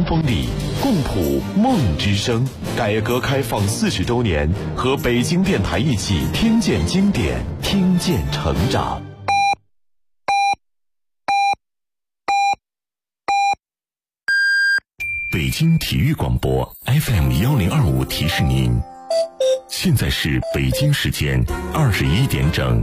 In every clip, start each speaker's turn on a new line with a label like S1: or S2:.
S1: 风里，共谱梦之声。改革开放40周年，和北京电台一起听见经典，听见成长。北京体育广播 FM1025提示您，现在是北京时间21点整。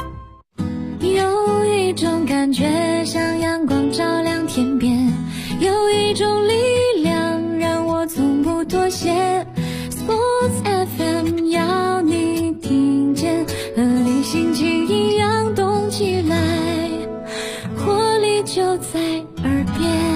S2: 有一种感觉像阳光照亮天边，有一种力量让我从不妥协。 Sports FM 要你听见，和你心情一样动起来，活力就在耳边。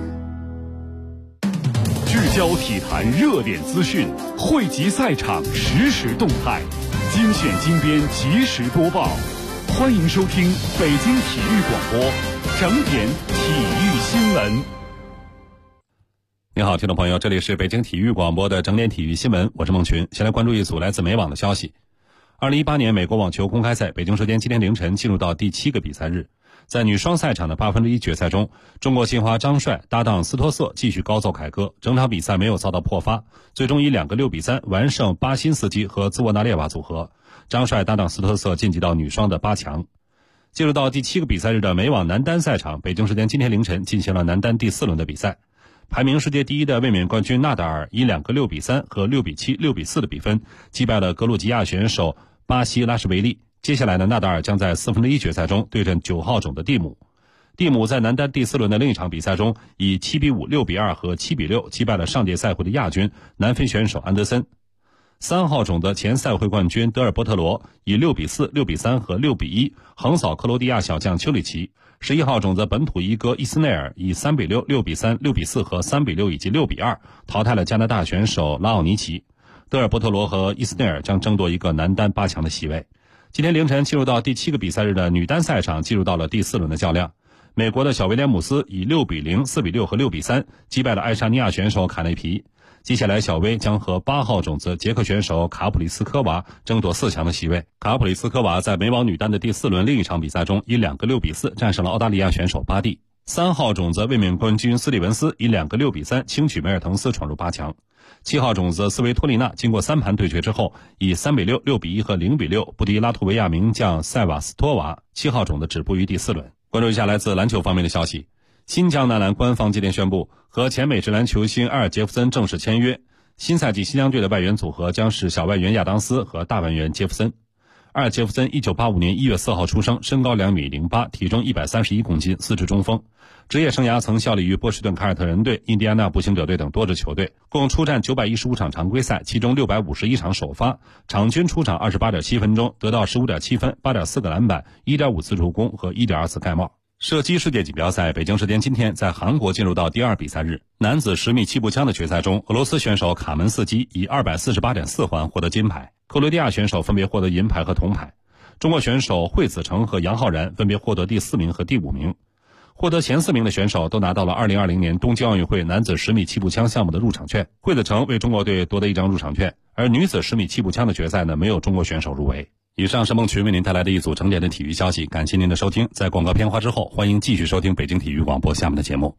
S3: 聚焦体坛热点资讯，汇集赛场实时动态，精选精编及时播报。欢迎收听北京体育广播整点体育新闻。
S4: 你好，听众朋友，这里是北京体育广播的整点体育新闻，我是孟群。先来关注一组来自美网的消息。2018年美国网球公开赛北京时间今天凌晨进入到第7个比赛日。在女双赛场的1/8决赛中，中国金花张帅搭档斯托瑟继续高奏凯歌，整场比赛没有遭到破发，最终以2个6比3完胜巴辛斯基和兹沃纳列娃组合。张帅搭档斯托瑟晋级到女双的8强。进入到第7个比赛日的美网男单赛场，北京时间今天凌晨进行了男单第4轮的比赛。排名世界第一的卫冕冠军纳达尔以2个6比3和6比7、6比4的比分击败了格鲁吉亚选手巴西拉什维利。接下来呢，纳达尔将在1/4决赛中对阵9号种的蒂姆。蒂姆在男单第4轮的另一场比赛中，以7比5、6比2和7比6击败了上届赛会的亚军南非选手安德森。3号种的前赛会冠军德尔波特罗以6比4、6比3和6比1横扫克罗地亚小将丘里奇。11号种的本土一哥伊斯内尔以3比6、6比3、6比4和3比6以及6比2淘汰了加拿大选手拉奥尼奇。德尔波特罗和伊斯内尔将争夺一个男单8强的席位。今天凌晨进入到第7个比赛日的女单赛场进入到了第4轮的较量。美国的小威廉姆斯以6比0、4比6和6比3击败了爱沙尼亚选手卡内皮。接下来小威将和8号种子捷克选手卡普里斯科娃争夺4强的席位。卡普里斯科娃在美网女单的第4轮另一场比赛中以2个6比4战胜了澳大利亚选手巴蒂。3号种子卫冕冠军斯蒂文斯以2个6比3轻取梅尔滕斯闯入8强。7号种子斯维托利娜经过3盘对决之后，以3比6、6比1和0比6不敌拉脱维亚名将塞瓦斯托娃，7号种子止步于第4轮。关注一下来自篮球方面的消息。新疆男篮官方今天宣布，和前美职篮球星阿尔杰夫森正式签约。新赛季新疆队的外援组合将是小外援亚当斯和大外援杰夫森。阿尔杰夫森1985年1月4号出生，身高2米08，体重131公斤，四肢中锋。职业生涯曾效力于波士顿凯尔特人队、印第安纳步行者队等多支球队，共出战915场常规赛，其中651场首发，场均出场28.7分钟，得到15.7分、8.4个篮板、1.5次助攻和1.2次盖帽。射击世界锦标赛北京时间今天在韩国进入到第2比赛日。男子10米气步枪的决赛中，俄罗斯选手卡门斯基以248.4环获得金牌，克罗地亚选手分别获得银牌和铜牌。中国选手惠子成和杨浩然分别获得第4名和第5名。获得前4名的选手都拿到了2020年东京奥运会男子10米气步枪项目的入场券。惠子成为中国队夺得1张入场券，而女子10米气步枪的决赛呢，没有中国选手入围。以上是孟群为您带来的一组整点的体育消息，感谢您的收听。在广告片花之后，欢迎继续收听北京体育广播下面的节目。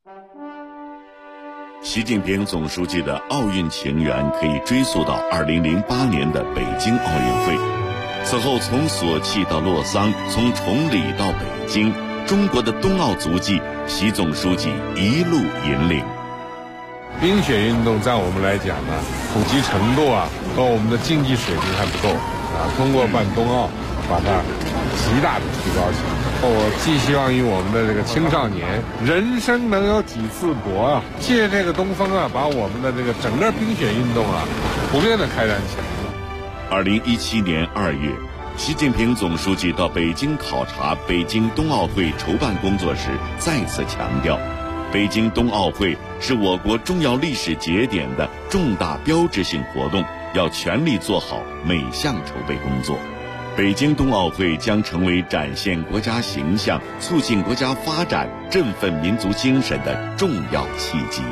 S5: 习近平总书记的奥运情缘可以追溯到2008年的北京奥运会。此后从索契到洛桑，从崇礼到北京，中国的冬奥足迹，习总书记一路引领。
S6: 冰雪运动在我们来讲呢，普及程度和我们的竞技水平还不够通过办冬奥，把它极大的提高起来。我寄希望于我们的这个青少年，人生能有几次搏借这个东风把我们的这个整个冰雪运动普遍的开展起来。
S5: 2017年2月，习近平总书记到北京考察北京冬奥会筹办工作时，再次强调，北京冬奥会是我国重要历史节点的重大标志性活动，要全力做好每项筹备工作。北京冬奥会将成为展现国家形象、促进国家发展、振奋民族精神的重要契机。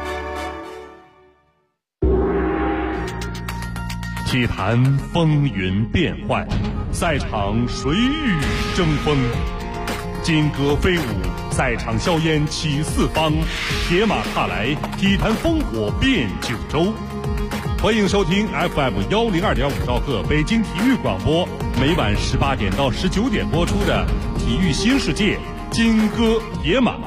S3: 体坛风云变幻，赛场谁与争锋？金戈飞舞， 赛场硝烟起四方，铁马踏来，体坛烽火遍九州。欢迎收听 FM102.5兆赫北京体育广播，每晚18点到19点播出的《体育新世界》金戈铁马。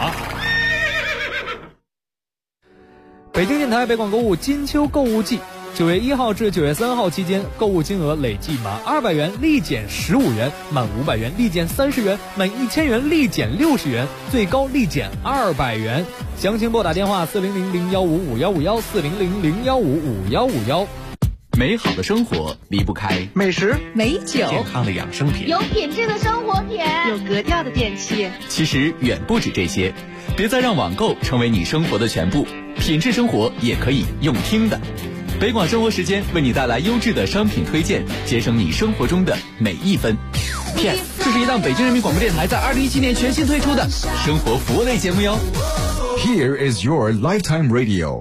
S7: 北京电台北广购物金秋购物季，9月1号至9月3号期间，购物金额累计满200元立减15元，满500元立减30元，满1000元立减60元，最高立减200元。详情拨打电话4000155151 4000155151。
S8: 美好的生活离不开
S9: 美食、
S10: 美酒、
S4: 健康的养生品、
S10: 有品质的生活品、
S9: 有格调的电器。
S8: 其实远不止这些，别再让网购成为你生活的全部，品质生活也可以用听的。北广生活时间为你带来优质的商品推荐，节省你生活中的每一分。PS， 这是一档北京人民广播电台在2017年全新推出的生活服务类节目哟。
S11: Here is your lifetime radio。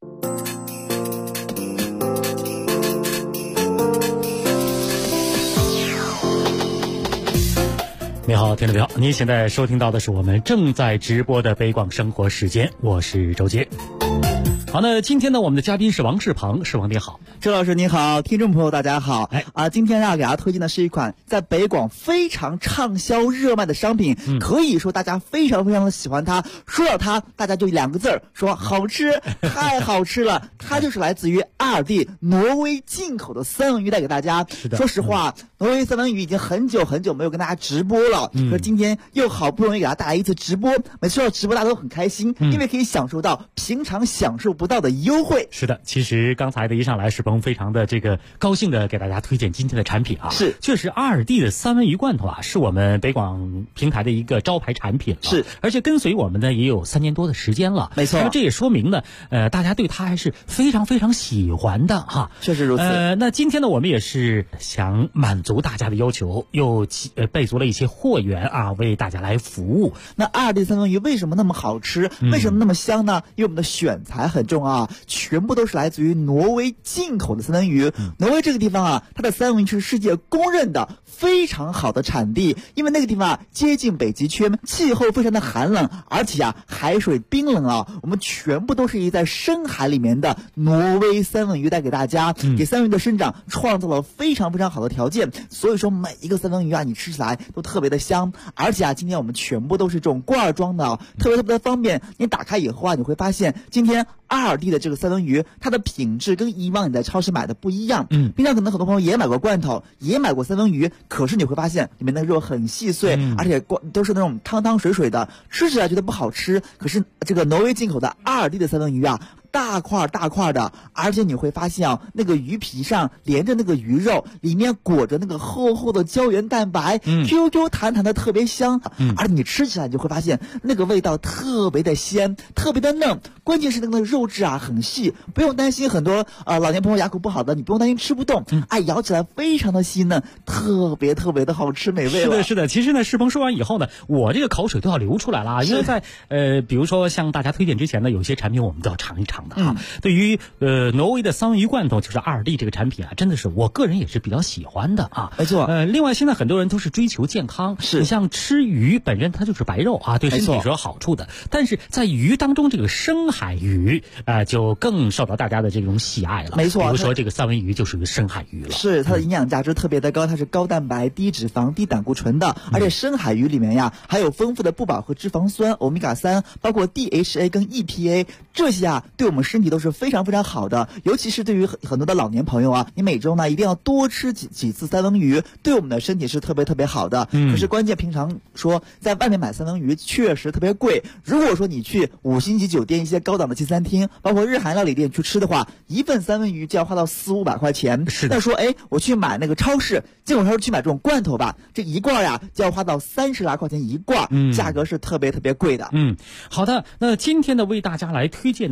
S12: 你好，听众朋友，您现在收听到的是我们正在直播的北广生活时间，我是周杰。好，那今天呢，我们的嘉宾是王世鹏，世鹏你好。
S13: 周老师你好，听众朋友大家好。今天要给大家推荐的是一款在北广非常畅销热卖的商品，可以说大家非常非常的喜欢它。说到它，大家就2个字儿，说好吃，太好吃了。它就是来自于阿尔蒂挪威进口的三文鱼带给大家。说实话，挪威三文鱼已经很久很久没有跟大家直播了，可是今天又好不容易给大家带来一次直播。每次要直播大家都很开心，因为可以享受到平常享受不到的优惠。
S12: 是的，其实刚才的一上来，世鹏非常的高兴的给大家推荐今天的产品啊。
S13: 是，
S12: 确实阿尔蒂的三文鱼罐头啊，是我们北广平台的一个招牌产品了。
S13: 是，
S12: 而且跟随我们呢也有3年多的时间了。
S13: 没错，
S12: 那么这也说明呢，大家对它还是非常非常喜欢的哈。
S13: 确实如此。
S12: 那今天呢，我们也是想满足大家的要求，又备足了一些货源啊，为大家来服务。
S13: 那阿尔蒂三文鱼为什么那么好吃？为什么那么香呢？因为我们的选材很重要啊，全部都是来自于挪威进口的三文鱼。挪威这个地方啊，它的三文鱼是世界公认的非常好的产地，因为那个地方接近北极圈，气候非常的寒冷，而且海水冰冷啊。我们全部都是在深海里面的挪威三文鱼带给大家，给三文鱼的生长创造了非常非常好的条件。所以说每一个三文鱼啊，你吃起来都特别的香，而且今天我们全部都是这种罐装的，特别特别的方便。你打开以后啊，你会发现今天阿尔蒂的这个三文鱼，它的品质跟以往你在超市买的不一样。平常可能很多朋友也买过罐头，也买过三文鱼，可是你会发现里面的肉很细碎，而且都是那种汤汤水水的，吃起来觉得不好吃。可是这个挪威进口的阿尔蒂的三文鱼啊，大块大块的，而且你会发现啊，那个鱼皮上连着那个鱼肉，里面裹着那个厚厚的胶原蛋白，QQ 弹弹的特别香，而你吃起来你就会发现那个味道特别的鲜，特别的嫩，关键是那个肉质啊很细，不用担心很多老年朋友牙口不好的，你不用担心吃不动，咬起来非常的细嫩，特别特别的好吃美味了。
S12: 是的，是的。其实呢，世鹏说完以后呢，我这个口水都要流出来了，因为在比如说向大家推荐之前呢，有些产品我们都要尝一尝。对于挪威的三文鱼罐头，就是阿尔蒂这个产品啊，真的是我个人也是比较喜欢的啊。
S13: 没错。
S12: 另外现在很多人都是追求健康，你像吃鱼本身它就是白肉啊，对身体是有好处的。但是在鱼当中，这个深海鱼就更受到大家的这种喜爱了。
S13: 没错。
S12: 比如说这个三文鱼就属于深海鱼了。
S13: 是，它的营养价值特别的高，它是高蛋白、低脂肪、低胆固醇的，而且深海鱼里面呀还有丰富的不饱和脂肪酸欧米伽3，包括 DHA 跟 EPA， 这些啊对我们身体都是非常非常好的，尤其是对于很多的老年朋友啊，你每周呢一定要多吃几次三文鱼，对我们的身体是特别特别好的。可是关键平常说在外面买三文鱼确实特别贵，如果说你去5星级酒店一些高档的西餐厅，包括日韩料理店去吃的话，一份三文鱼就要花到400-500块钱。
S12: 是的。
S13: 那说我去买那个超市，进口超市去买这种罐头吧，这一罐呀就要花到30来块钱一罐，价格是特别特别贵的。
S12: 好的，那今天呢为大家来推荐的阿尔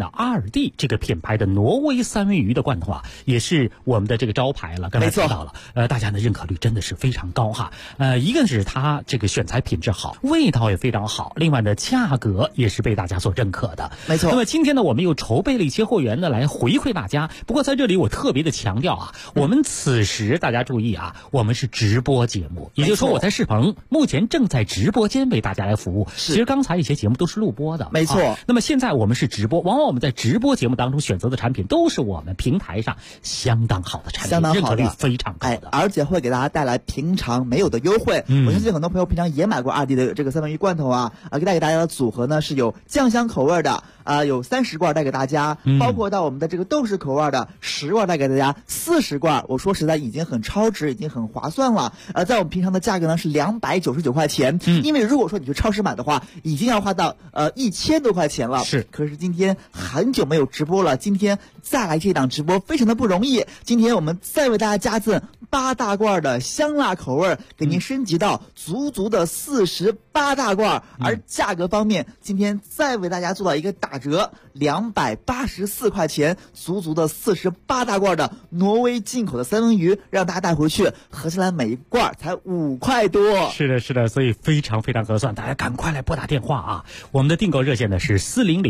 S12: 蒂这个品牌的挪威三文鱼的罐头啊，也是我们的这个招牌了。刚才提到了，大家的认可率真的是非常高哈。一个是它这个选材品质好，味道也非常好，另外呢价格也是被大家所认可的。
S13: 没错。
S12: 那么今天呢，我们又筹备了一些货源呢来回馈大家。不过在这里我特别的强调啊，我们此时大家注意啊，我们是直播节目，也就是说我在世鹏目前正在直播间为大家来服务。其实刚才一些节目都是录播的，
S13: 没错。
S12: 那么现在我们是直播，往往我们在直播节目当中选择的产品都是我们平台上相当好的产品，认可率非常高的，
S13: 而且会给大家带来平常没有的优惠。我相信很多朋友平常也买过2D 的这个三文鱼罐头啊，带给大家的组合呢是有酱香口味的有30罐带给大家，包括到我们的这个豆豉口味的10罐带给大家，40罐我说实在已经很超值，已经很划算了。在我们平常的价格呢是299块钱，因为如果说你去超市买的话，已经要花到1000多块钱了。
S12: 是，
S13: 可是今天很久没有直播了，今天再来这档直播非常的不容易。今天我们再为大家加赠8大罐的香辣口味，给您升级到足的48大罐，而价格方面，今天再为大家做到一个打折，284块钱，足的48大罐的挪威进口的三文鱼，让大家带回去，合起来每一罐才5块多。
S12: 是的，是的，所以非常非常合算，大家赶快来拨打电话啊！我们的订购热线呢是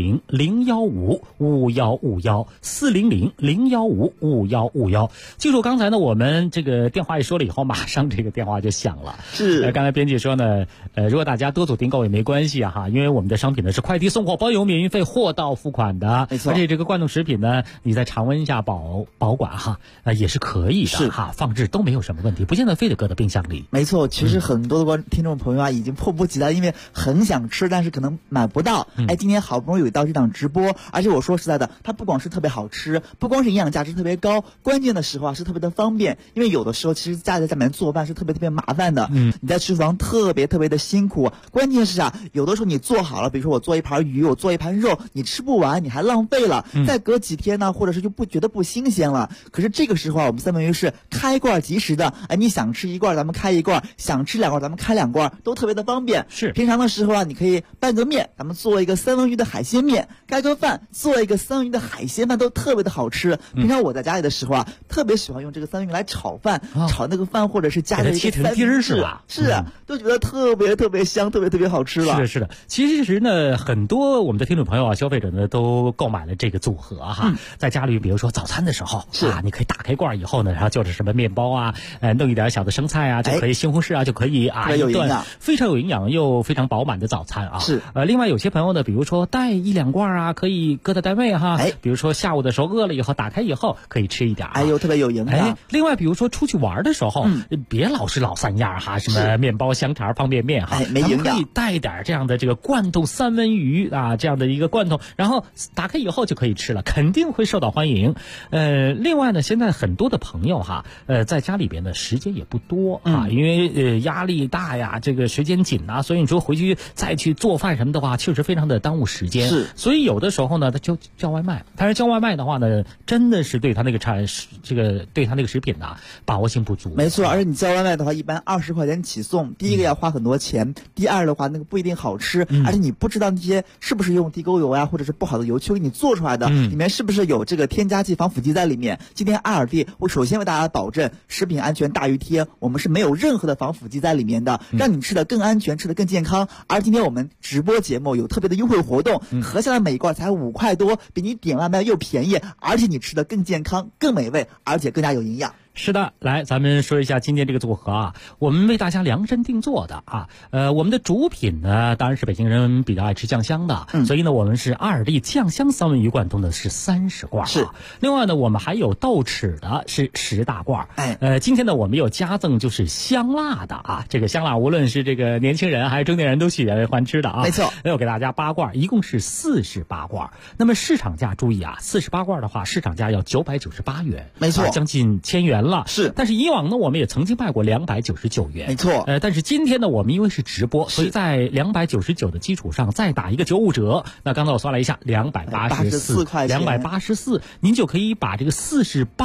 S12: 400-015-5151，400-015-5151。记住刚才呢，我们这个电话一说了以后，马上这个电话就响了。
S13: 是，
S12: 刚才编辑说呢，如果大家多组订购也没关系啊哈，因为我们的商品呢是快递送货包邮免运费，货到付款的，
S13: 没错。
S12: 而且这个罐头食品呢，你在常温下保管哈，也是可以的哈，放置都没有什么问题，不见得非得搁到冰箱里。
S13: 没错，其实很多的听众朋友啊，已经迫不及待，因为很想吃，但是可能买不到。今天好不容易有到这档直播，而且我说实在的，它不光是特别好吃，不光是营养价值特别高，关键的时候啊是特别的方便。因为有的时候其实家里在家里面做饭是特别麻烦的，你在厨房特别的辛苦。关键是啊，有的时候你做好了，比如说我做一盘鱼，我做一盘肉，你吃不完，你还浪费了，再隔几天呢，或者是就觉得不新鲜了。可是这个时候啊，我们三文鱼是开罐即食的，你想吃1罐咱们开1罐，想吃2罐咱们开2罐，都特别的方便。
S12: 是，
S13: 平常的时候啊，你可以拌个面，咱们做一个三文鱼的海鲜面，盖个饭，做一个三文鱼的海鲜饭，都特别的好吃。平常我在家里的时候啊，特别喜欢用这个三文鱼来炒饭，炒那个饭，或者是加了一个三文鱼
S12: 是吧？
S13: 是，都觉得特别香，特别好吃了。
S12: 是的，是的。其实呢，很多我们的听众朋友啊，消费者呢都购买了这个组合哈，在家里比如说早餐的时候啊，你可以打开罐以后呢，然后就是什么面包啊，弄一点小的生菜啊，就可以西红柿啊，就可以啊，一顿非常有营养又非常饱满的早餐啊。
S13: 是。
S12: 另外有些朋友呢，比如说带1-2罐啊，可以搁在单位哈，比如说下午的时候饿了以后，打开以后可以吃一点，
S13: 又特别有营养。
S12: 另外比如说出去玩的时候，别老是老三样哈，什么面包、香肠、方便面哈，
S13: 没营养，
S12: 可以带一点这样的这个罐头三文鱼啊，这样的一个罐头，然后打开以后就可以吃了，肯定会受到欢迎。另外呢，现在很多的朋友哈，在家里边的时间也不多啊，因为压力大呀，这个时间紧呐，所以你说回去再去做饭什么的话，确实非常的耽误时间。
S13: 是，
S12: 所以有的时候呢，他就叫外卖，但是叫外卖的话呢，真的是对他那个对他那个食品呐，把握性不足。
S13: 没错，而且你叫外卖的话，一般20块钱起送，第一个要花很多钱，第二的话那个不一定好吃，而且你不知道那些是不是用地沟油呀，或者是不好的油去给你做出来的，里面是不是有这个添加剂、防腐剂在里面。今天爱尔蒂，我首先为大家保证食品安全大于天，我们是没有任何的防腐剂在里面的，让你吃的更安全，吃的更健康。而今天我们直播节目有特别的优惠活动，合下来每一罐才5块多，比你点外卖又便宜，而且你吃的更健康、更美味，而且更加有营养。
S12: 是的，来，咱们说一下今天这个组合啊，我们为大家量身定做的啊。我们的主品呢，当然是北京人比较爱吃酱香的，所以呢，我们是爱尔蒂酱香三文鱼罐头呢是30罐，
S13: 是。
S12: 另外呢，我们还有豆豉的是10大罐。今天呢，我们有加赠就是香辣的啊，这个香辣无论是这个年轻人还是中年人都喜欢吃的啊，
S13: 没错。
S12: 又给大家8罐，一共是48罐。那么市场价注意啊，48罐的话，市场价要998元，
S13: 没错，
S12: 将近1000元了。
S13: 是，
S12: 但是以往呢，我们也曾经卖过299元，
S13: 没错。
S12: 但是今天呢，我们因为是直播，所以在299的基础上再打一个95折。那刚才我算了一下，284块钱，284，您就可以把这个48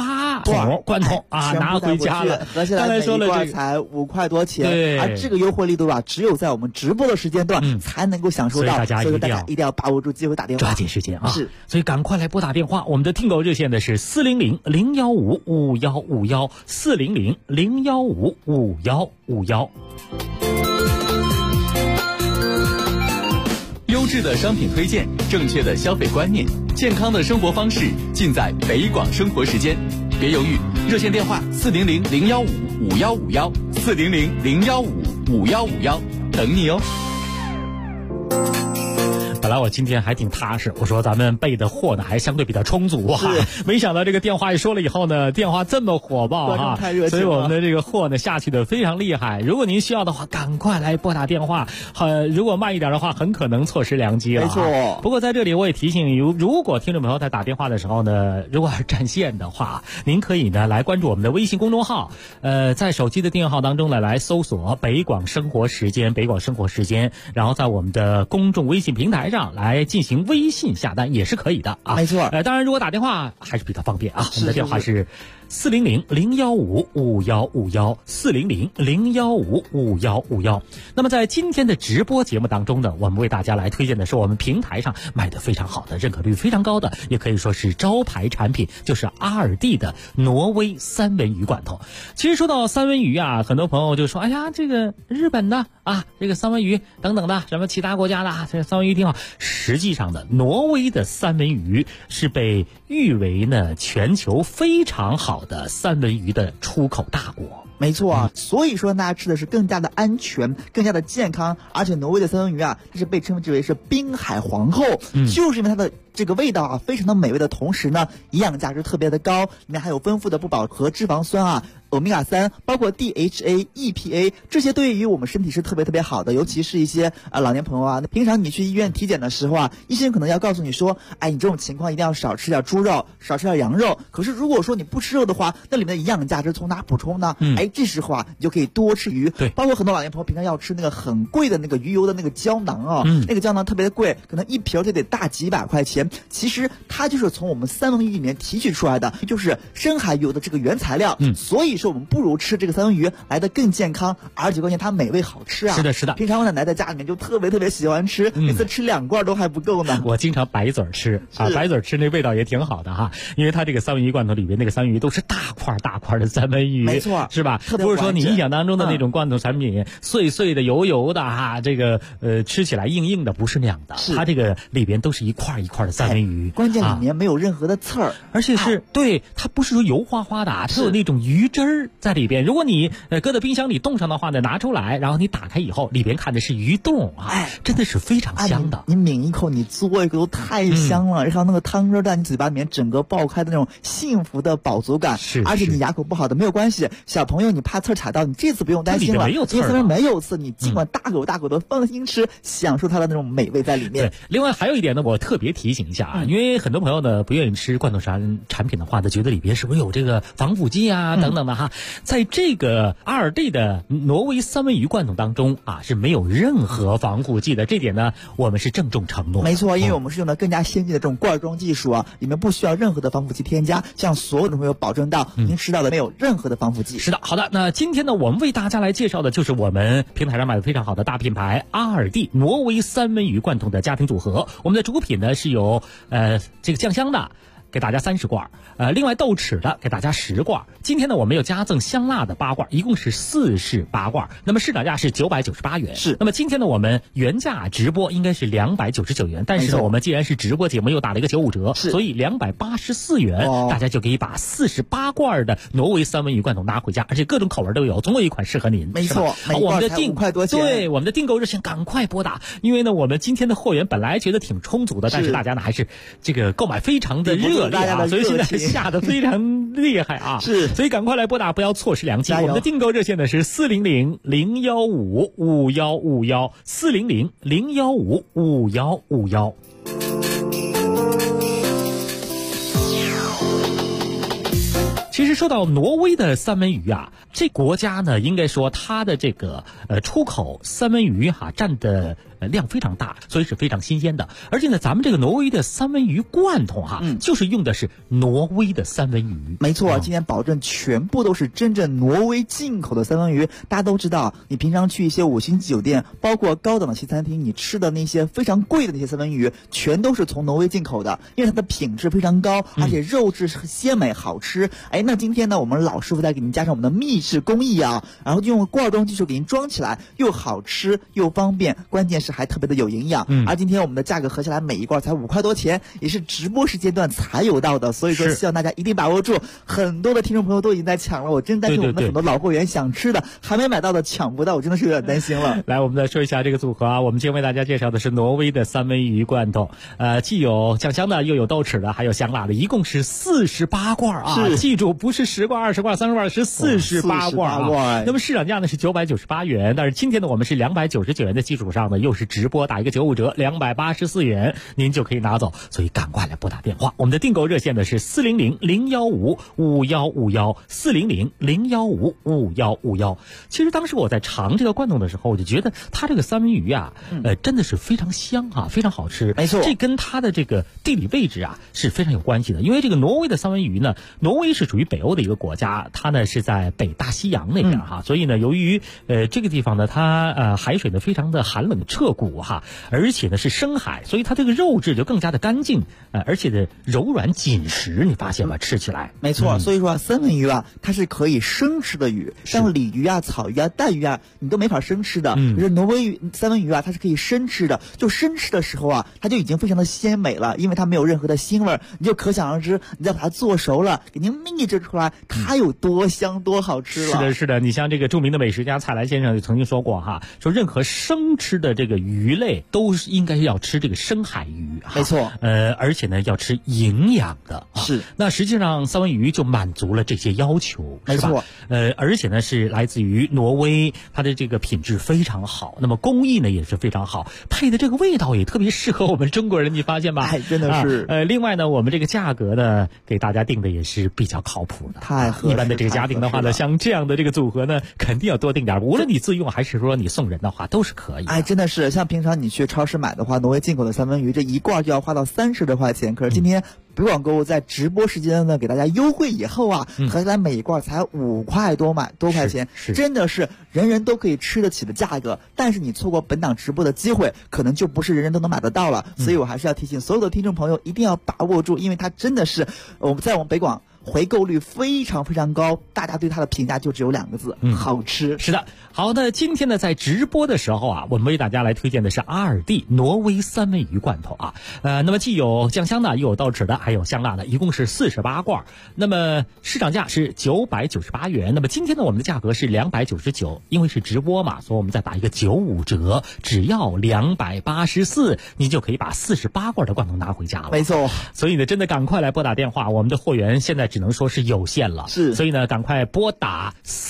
S12: 罐头啊，拿回家了。
S13: 合起来每一罐才5块多钱，
S12: 对，
S13: 而这个优惠力度啊，只有在我们直播的时间段才能够享受到，
S12: 所以大家
S13: 一定要把握住机会打电话，
S12: 抓紧时间啊！
S13: 是，
S12: 所以赶快来拨打电话，我们的听购热线的是400-015-5151，400-015-5151。
S8: 优质的商品推荐，正确的消费观念，健康的生活方式，尽在北广生活时间。别犹豫，热线电话400-015-5151，400-015-5151，等你哦。
S12: 本来我今天还挺踏实，我说咱们备的货呢还相对比较充足啊，没想到这个电话一说了以后呢，电话这么火爆啊，所以我们的这个货呢下去的非常厉害。如果您需要的话，赶快来拨打电话。如果慢一点的话，很可能错失良机了。
S13: 没错。
S12: 不过在这里我也提醒你，如果听众朋友在打电话的时候呢，如果是占线的话，您可以呢来关注我们的微信公众号，在手机的订阅号当中呢来搜索北广生活时间，北广生活时间，然后在我们的公众微信平台上来进行微信下单也是可以的啊，
S13: 没错。
S12: 当然如果打电话还是比较方便啊，我们的电话是400-015-5151，400-015-5151。那么在今天的直播节目当中呢，我们为大家来推荐的是我们平台上卖的非常好的、认可率非常高的，也可以说是招牌产品，就是阿尔蒂的挪威三文鱼罐头。其实说到三文鱼啊，很多朋友就说，哎呀，这个日本的啊，这个三文鱼等等的，什么其他国家的这三文鱼挺好。实际上的，挪威的三文鱼是被誉为呢全球非常好的三文鱼的出口大国。
S13: 没错啊，所以说大家吃的是更加的安全，更加的健康，而且挪威的三文鱼啊，它是被称之为是滨海皇后，就是因为它的这个味道啊非常的美味的同时呢，营养价值特别的高，里面还有丰富的不饱和脂肪酸啊、欧米伽3，包括 DHA、EPA， 这些对于我们身体是特别好的，尤其是一些老年朋友啊，平常你去医院体检的时候啊，医生可能要告诉你说，哎，你这种情况一定要少吃点猪肉，少吃点羊肉。可是如果说你不吃肉的话，那里面的营养价值从哪补充呢？这时候啊，你就可以多吃鱼。
S12: 对，
S13: 包括很多老年朋友平常要吃那个很贵的那个鱼油的那个胶囊啊，那个胶囊特别的贵，可能一瓶就得大几百块钱。其实它就是从我们三文鱼里面提取出来的，就是深海鱼油的这个原材料。所以说我们不如吃这个三文鱼来的更健康，而且关键它美味好吃啊。
S12: 是的，是的。
S13: 平常我奶奶在家里面就特别喜欢吃，每次吃2罐都还不够呢。
S12: 我经常白嘴吃啊，白嘴吃那味道也挺好的哈，因为它这个三文鱼罐头里面那个三文鱼都是大块的三文鱼，
S13: 没错，
S12: 是吧？不是说你印象当中的那种罐头产品，碎碎的、油的哈，这个吃起来硬的，不是那样的。它这个里边都是一块一块的三文鱼，
S13: 关键里面没有任何的刺儿，
S12: 而且是对它不是说油花花的啊，它有那种鱼汁儿在里边。如果你搁在冰箱里冻上的话呢，拿出来，然后你打开以后，里边看的是鱼冻啊，真的是非常香的。
S13: 你抿一口，你嘬一口都太香了，然后那个汤汁在你嘴巴里面整个爆开的那种幸福的饱足感。而且你牙口不好的没有关系，小朋友你怕刺儿踩到，你这次不用担心了，因为虽然没有刺，你尽管大口的放心吃，享受它的那种美味在里面。
S12: 对，另外还有一点呢，我特别提醒一下啊，因为很多朋友呢不愿意吃罐头产品的话呢，觉得里边是不是有这个防腐剂啊等等的哈，在这个阿尔蒂的挪威三文鱼罐头当中啊是没有任何防腐剂的，这点呢我们是郑重承诺。
S13: 没错，因为我们是用的更加先进的这种罐装技术啊，里面不需要任何的防腐剂添加，向所有的朋友保证到您吃到的没有任何的防腐剂。
S12: 是的，好的，那今天呢我们为大家来介绍的就是我们平台上买的非常好的大品牌阿尔蒂挪威三文鱼罐头的家庭组合。我们的主品呢是有这个酱香的，给大家30罐，另外豆豉的给大家10罐。今天呢，我们又加赠香辣的8罐，一共是48罐。那么市场价是998元。
S13: 是。
S12: 那么今天呢，我们原价直播应该是299元，但是呢，我们既然是直播节目，又打了一个95折，所以284元，大家就可以把48罐的挪威三文鱼罐头拿回家，而且各种口味都有，总有一款适合您。
S13: 没错，每罐才5块多钱。
S12: 对，我们的订购热线赶快拨打，因为呢，我们今天的货源本来觉得挺充足的，但是大家呢还是这个购买非常的热烈啊，所以现在下的非常厉害啊！
S13: 是，
S12: 所以赶快来拨打，不要错失良机。我们的订购热线呢是400-015-5151，400-015-5151。其实说到挪威的三文鱼啊，这国家呢应该说它的这个出口三文鱼占的量非常大，所以是非常新鲜的。而且呢，咱们这个挪威的三文鱼罐头哈，就是用的是挪威的三文鱼。
S13: 没错，今天保证全部都是真正挪威进口的三文鱼。大家都知道，你平常去一些5星级酒店，包括高档的西餐厅，你吃的那些非常贵的那些三文鱼，全都是从挪威进口的，因为它的品质非常高，而且肉质鲜美好吃。那今天呢，我们老师傅再给您加上我们的秘制工艺啊，然后用罐装技术给您装起来，又好吃又方便，关键是还特别的有营养。而今天我们的价格合下来每一罐才5块多钱，也是直播时间段才有到的，所以说希望大家一定把握住。很多的听众朋友都已经在抢了，我真担心我们的很多老会员想吃的还没买到的抢不到，我真的是有点担心了。
S12: 来，我们再说一下这个组合啊，我们今天为大家介绍的是挪威的三文鱼罐头，既有酱香的，又有豆豉的，还有香辣的，一共是48罐啊！记住，不是10罐、20罐、30罐，是48罐啊！那么市场价呢是998元，但是今天呢我们是299元的基础上呢，又是直播打一个95折，284元，您就可以拿走。所以赶快来拨打电话，我们的订购热线呢是400-015-5151，400-015-5151。其实当时我在尝这个罐头的时候，我就觉得它这个三文鱼啊，真的是非常香啊，非常好吃。
S13: 没错，
S12: 这跟它的这个地理位置啊是非常有关系的。因为这个挪威的三文鱼呢，挪威是属于北欧的一个国家，它呢是在北大西洋那边哈，所以呢，由于这个地方呢，它海水呢非常的寒冷彻骨哈，而且呢是深海，所以它这个肉质就更加的干净，而且的柔软紧实，你发现吗？吃起来
S13: 没错，所以说三文鱼啊，它是可以生吃的鱼，像鲤鱼啊、草鱼啊、带鱼啊，你都没法生吃的。可是挪威鱼三文鱼啊，它是可以生吃的，就生吃的时候啊，它就已经非常的鲜美了，因为它没有任何的腥味，你就可想而知，你再把它做熟了，给您秘制出来，它有多香多好吃了。
S12: 是的，是的，你像这个著名的美食家蔡澜先生就曾经说过哈，说任何生吃的这个鱼类都是应该要吃这个深海鱼，
S13: 没错，
S12: 而且呢要吃营养的。
S13: 是，
S12: 那实际上三文鱼就满足了这些要求，
S13: 没错。
S12: 而且呢是来自于挪威，它的这个品质非常好，那么工艺呢也是非常好，配的这个味道也特别适合我们中国人，你发现吧？
S13: 真的是。
S12: 另外呢，我们这个价格呢给大家定的也是比较靠谱的，
S13: 太合适。
S12: 一般的这个家庭的话呢，像这样的这个组合呢，肯定要多定点，无论你自用还是说你送人的话，都是可以的。
S13: 真的是，像平常你去超市买的话，挪威进口的三文鱼这一罐就要花到30多块钱，可是今天北广购物在直播时间呢给大家优惠以后啊，合起来每一罐才5块多块钱，真的是人人都可以吃得起的价格。但是你错过本档直播的机会，可能就不是人人都能买得到了。所以我还是要提醒所有的听众朋友一定要把握住，因为它真的是我们北广回购率非常非常高，大家对它的评价就只有2个字，好吃。
S12: 是的，好的，今天呢在直播的时候啊，我们为大家来推荐的是阿尔蒂挪威三文鱼罐头啊，那么既有酱香的，又有豆豉的，还有香辣的，一共是48罐，那么市场价是998元，那么今天呢我们的价格是299，因为是直播嘛，所以我们再打一个95折，只要284，你就可以把48罐的罐头拿回家了。
S13: 没错，
S12: 所以呢真的赶快来拨打电话，我们的货源现在只能说是有限了，所以呢赶快拨打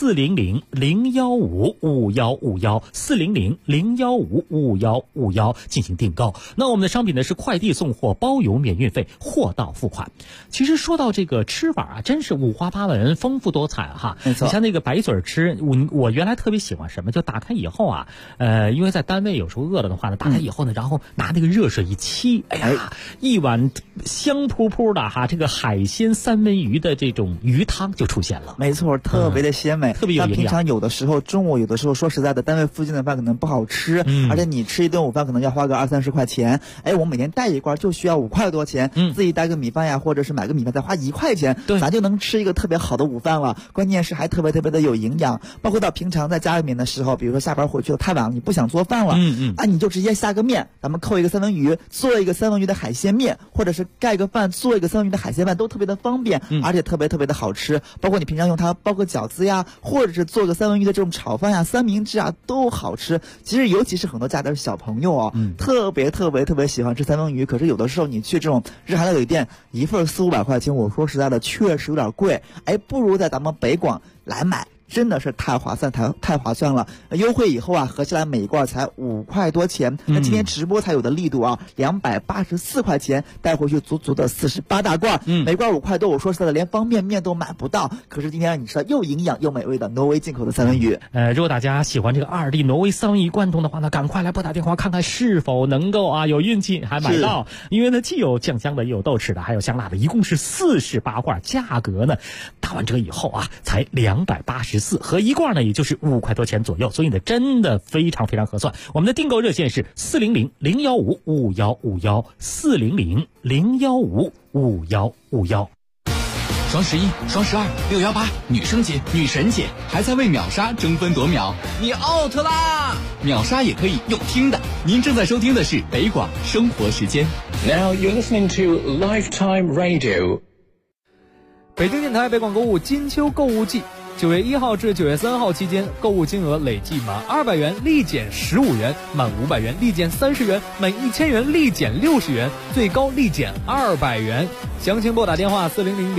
S12: 400-015-5151，400-015-5151进行订购。那我们的商品呢是快递送货，包邮免运费，货到付款。其实说到这个吃法啊，真是五花八门，丰富多彩哈。
S13: 没错，
S12: 你像那个白嘴吃，我原来特别喜欢什么，就打开以后啊，因为在单位有时候饿了的话呢，打开以后呢，然后拿那个热水一沏，哎呀，一碗香扑扑的哈，这个海鲜三文鱼的这种鱼汤就出现了。
S13: 没错，特别的鲜美，
S12: 特别有营养。
S13: 平常有的时候中午，有的时候说实在的，单位附近的饭可能不好吃，而且你吃一顿午饭可能要花个20-30块钱。我每天带一罐就需要5块多钱，自己带个米饭呀，或者是买个米饭再花1块钱，咱就能吃一个特别好的午饭了。关键是还特别特别的有营养。包括到平常在家里面的时候，比如说下班回去的太晚了，你不想做饭了，你就直接下个面，咱们扣一个三文鱼，做一个三文鱼的海鲜面，或者是盖个饭做一个三文鱼的海鲜饭，都特别的方便，而且特别特别的好吃。包括你平常用它包个饺子呀，或者是做个三文鱼的这种炒饭呀、三明治啊，都好吃。其实尤其是很多家的小朋友特别特别特别喜欢吃三文鱼。可是有的时候你去这种日韩料理店，一份400-500块钱，我说实在的确实有点贵。不如在咱们北广来买真的是太划算，太划算了。优惠以后啊，合起来每一罐才5块多钱。那今天直播才有的力度啊，284块钱带回去足足的48大罐，每罐5块多。我说实在的，连方便面都买不到。可是今天你吃到又营养又美味的挪威进口的三文鱼。
S12: 如果大家喜欢这个2D挪威三文鱼罐头的话呢，赶快来拨打电话看看是否能够有运气还买到。因为呢，既有酱香的，也有豆豉的，还有香辣的，一共是48罐，价格呢打完折以后啊，才284，合一罐呢也就是5块多钱左右，所以呢真的非常非常合算。我们的订购热线是400-015-5151，400-015-5151。
S8: 双11、双12、618，女生节、女神节，还在为秒杀争分夺秒，你 out 啦！秒杀也可以用听的。您正在收听的是北广生活时间。
S10: Now you're listening to Lifetime Radio。
S7: 北京电台北广购物金秋购物季，9月1号至9月3号期间，购物金额累计满200元立减15元，满500元立减30元，满1000元立减60元，最高立减200元。详情拨打电话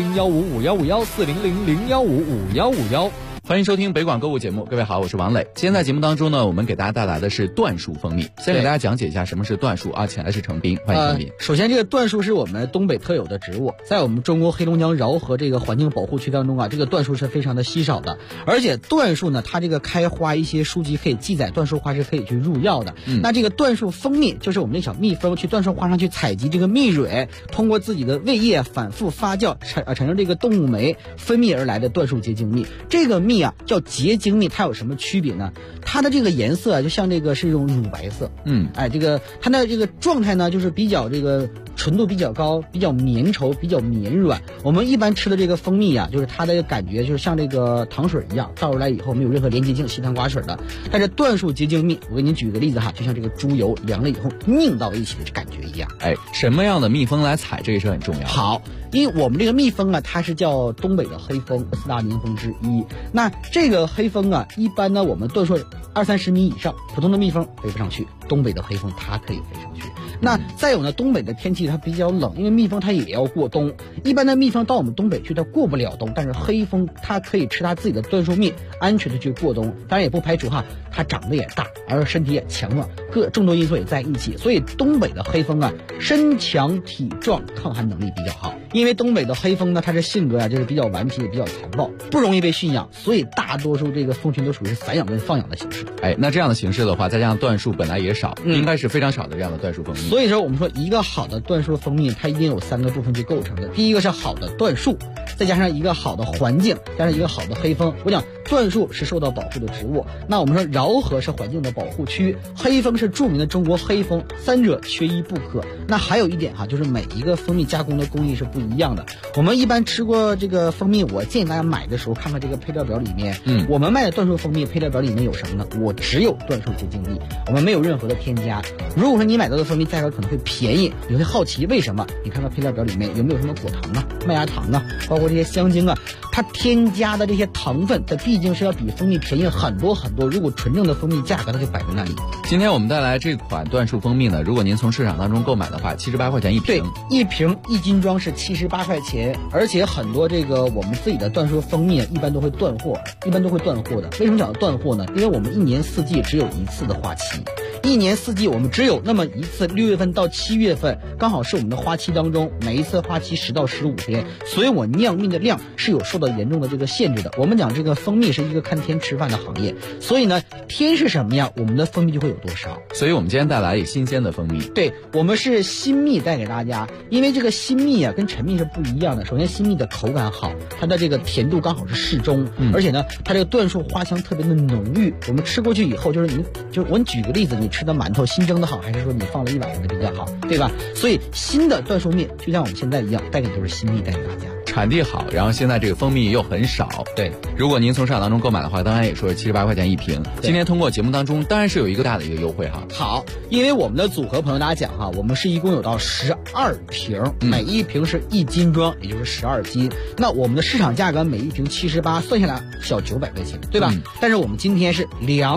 S7: 400-015-5151，400-015-5151。
S8: 欢迎收听北广购物节目，各位好，我是王磊。今天在节目当中呢，我们给大家带来的是椴树蜂蜜。先给大家讲解一下什么是椴树啊，请来是程斌，欢迎程斌。
S14: 首先，这个椴树是我们东北特有的植物，在我们中国黑龙江饶河这个环境保护区当中啊，这个椴树是非常的稀少的。而且椴树呢，它这个开花，一些书籍可以记载，椴树花是可以去入药的。那这个椴树蜂蜜就是我们那小蜜蜂去椴树花上去采集这个蜜蕊，通过自己的胃液反复发酵产生这个动物酶分泌而来的椴树结晶蜜。这个蜜啊叫结晶蜜，它有什么区别呢？它的这个颜色啊，就像这个是一种乳白色。这个它的这个状态呢，就是比较这个纯度比较高，比较绵稠，比较绵软。我们一般吃的这个蜂蜜啊，就是它的感觉就是像这个糖水一样，倒出来以后没有任何连接性，稀汤寡水的。但是椴树结晶蜜，我给您举个例子哈，就像这个猪油凉了以后拧到一起的感觉一样。
S8: 什么样的蜜蜂来采，这个是很重要的。
S14: 好，因为我们这个蜜蜂啊，它是叫东北的黑蜂，4大民蜂之一。那这个黑蜂啊，一般呢我们椴树20-30米以上，普通的蜜蜂飞不上去，东北的黑蜂它可以飞上去。那再有呢，东北的天气它比较冷，因为蜜蜂它也要过冬。一般的蜜蜂到我们东北去，它过不了冬，但是黑蜂它可以吃它自己的椴树蜜，安全的去过冬。当然也不排除它长得也大，而身体也强壮，众多因素也在一起。所以东北的黑蜂啊，身强体壮，抗寒能力比较好。因为东北的黑蜂呢，它的性格就是比较顽皮，也比较残暴，不容易被驯养，所以大多数这个蜂群都属于散养跟放养的形式。
S8: 那这样的形式的话，再加上椴树本来也少，应该是非常少的这样的椴树蜂蜜。
S14: 所以说我们说一个好的椴树蜂蜜，它一定有3个部分去构成的。第一个是好的椴树，再加上一个好的环境，加上一个好的黑蜂。我讲椴树是受到保护的植物，那我们说饶河是环境的保护区，黑蜂是著名的中国黑蜂，三者缺一不可。那还有一点就是每一个蜂蜜加工的工艺是不一样的。我们一般吃过这个蜂蜜，我建议大家买的时候看看这个配料表里面，我们卖的椴树蜂蜜配料表里面有什么呢？我只有椴树结晶蜜，我们没有任何的添加。如果说你买到的蜂蜜价格可能会便宜，你会好奇为什么？你看看配料表里面有没有什么果糖啊、麦芽糖啊，包括这些香精啊，它添加的这些糖分，它毕竟是要比蜂蜜便宜很多很多。如果纯正的蜂蜜价格它就摆在那里。
S8: 今天我们带来这款椴树蜂蜜呢，如果您从市场当中购买的话，78块钱一瓶。
S14: 对，一瓶1斤装是78块钱，而且很多这个我们自己的椴树蜂蜜一般都会断货，的。为什么讲断货呢？因为我们1年4季只有1次的花期。1年4季我们只有那么一次，6月份到7月份刚好是我们的花期当中，每一次花期10到15天，所以我酿蜜的量是有受到严重的这个限制的。我们讲这个蜂蜜是一个看天吃饭的行业，所以呢，天是什么样，我们的蜂蜜就会有多少。
S8: 所以我们今天带来新鲜的蜂蜜。
S14: 对，我们是新蜜带给大家，因为这个新蜜啊跟陈蜜是不一样的。首先新蜜的口感好，它的这个甜度刚好是适中，而且呢，它这个椴树花香特别的浓郁。我们吃过去以后，我举个例子，你吃的馒头新蒸的好，还是说你放了1晚上的比较好，对吧？所以新的椴树蜜就像我们现在一样，带给就是新蜜带给大家。
S8: 产地好，然后现在这个蜂蜜又很少。
S14: 对，
S8: 如果您从市场当中购买的话，当然也说是78块钱一瓶。今天通过节目当中，当然是有一个大的一个优惠哈。
S14: 好，因为我们的组合朋友大家讲哈，我们是一共有到12瓶，每一瓶是1斤装，也就是12斤。那我们的市场价格每一瓶78，算下来小900块钱，对吧？但是我们今天是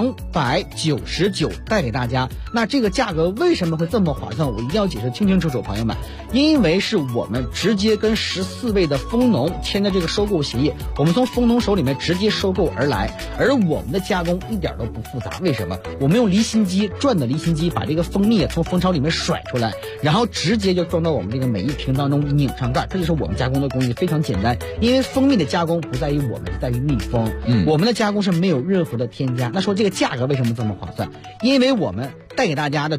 S14: 299带给大家。那这个价格为什么会这么划算？我一定要解释清清楚楚，朋友们，因为是我们直接跟14位的蜂农签的这个收购协议，我们从蜂农手里面直接收购而来，而我们的加工一点都不复杂。为什么？我们用离心机转的离心机把这个蜂蜜从蜂巢里面甩出来，然后直接就装到我们这个每一瓶当中，拧上盖，这就是我们加工的工艺，非常简单。因为蜂蜜的加工不在于我们，在于蜜蜂。我们的加工是没有任何的添加。那说这个价格为什么这么划算？因为我们带给大家的